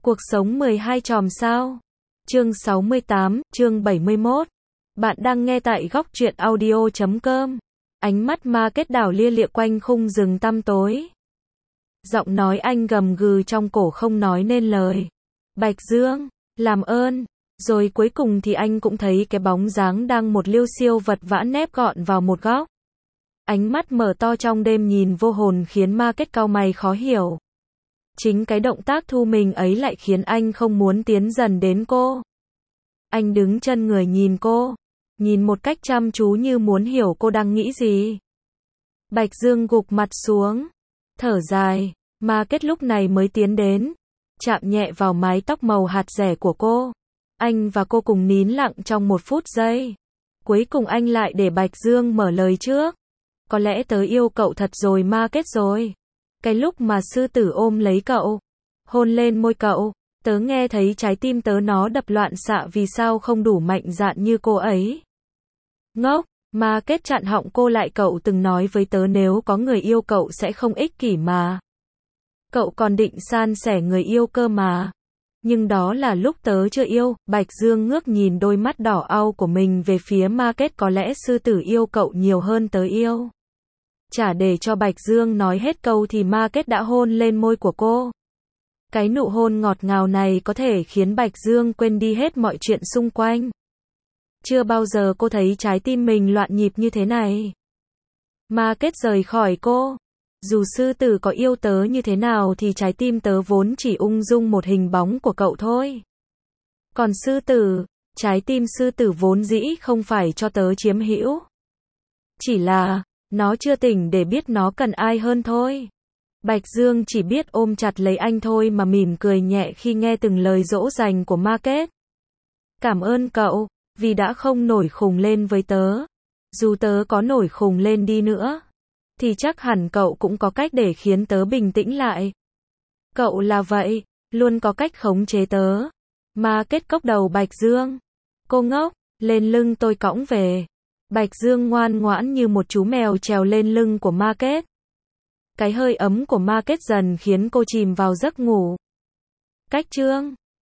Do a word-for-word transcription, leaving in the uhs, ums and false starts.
Cuộc sống mười hai chòm sao. Chương sáu mươi tám, chương bảy mươi mốt. Bạn đang nghe tại góc truyện audio chấm com. Ánh mắt Market đảo lia lịa quanh khung rừng tăm tối. Giọng nói anh gầm gừ trong cổ không nói nên lời. Bạch Dương, làm ơn. Rồi cuối cùng thì anh cũng thấy cái bóng dáng đang một liêu xiêu vật vã nép gọn vào một góc. Ánh mắt mở to trong đêm nhìn vô hồn khiến Market cau mày khó hiểu. Chính cái động tác thu mình ấy lại khiến anh không muốn tiến dần đến cô. Anh đứng chân người nhìn cô, nhìn một cách chăm chú như muốn hiểu cô đang nghĩ gì. Bạch Dương gục mặt xuống, thở dài, Market lúc này mới tiến đến, chạm nhẹ vào mái tóc màu hạt dẻ của cô. Anh và cô cùng nín lặng trong một phút giây. Cuối cùng anh lại để Bạch Dương mở lời trước. Có lẽ tớ yêu cậu thật rồi Market rồi. Cái lúc mà sư tử ôm lấy cậu, hôn lên môi cậu, tớ nghe thấy trái tim tớ nó đập loạn xạ vì sao không đủ mạnh dạn như cô ấy. Ngốc, Market chặn họng cô lại, cậu từng nói với tớ nếu có người yêu cậu sẽ không ích kỷ mà. Cậu còn định san sẻ người yêu cơ mà. Nhưng đó là lúc tớ chưa yêu. Bạch Dương ngước nhìn đôi mắt đỏ au của mình về phía Market, có lẽ sư tử yêu cậu nhiều hơn tớ yêu. Chả để cho Bạch Dương nói hết câu thì Market đã hôn lên môi của cô. Cái nụ hôn ngọt ngào này có thể khiến Bạch Dương quên đi hết mọi chuyện xung quanh. Chưa bao giờ cô thấy trái tim mình loạn nhịp như thế này. Market rời khỏi cô. Dù sư tử có yêu tớ như thế nào thì trái tim tớ vốn chỉ ung dung một hình bóng của cậu thôi. Còn sư tử, trái tim sư tử vốn dĩ không phải cho tớ chiếm hữu. Chỉ là nó chưa tỉnh để biết nó cần ai hơn thôi. Bạch Dương chỉ biết ôm chặt lấy anh thôi mà mỉm cười nhẹ khi nghe từng lời dỗ dành của Market. Cảm ơn cậu, vì đã không nổi khùng lên với tớ. Dù tớ có nổi khùng lên đi nữa, thì chắc hẳn cậu cũng có cách để khiến tớ bình tĩnh lại. Cậu là vậy, luôn có cách khống chế tớ. Market cốc đầu Bạch Dương. Cô ngốc, lên lưng tôi cõng về. Bạch Dương ngoan ngoãn như một chú mèo trèo lên lưng của Market. Cái hơi ấm của Market dần khiến cô chìm vào giấc ngủ. Cách chương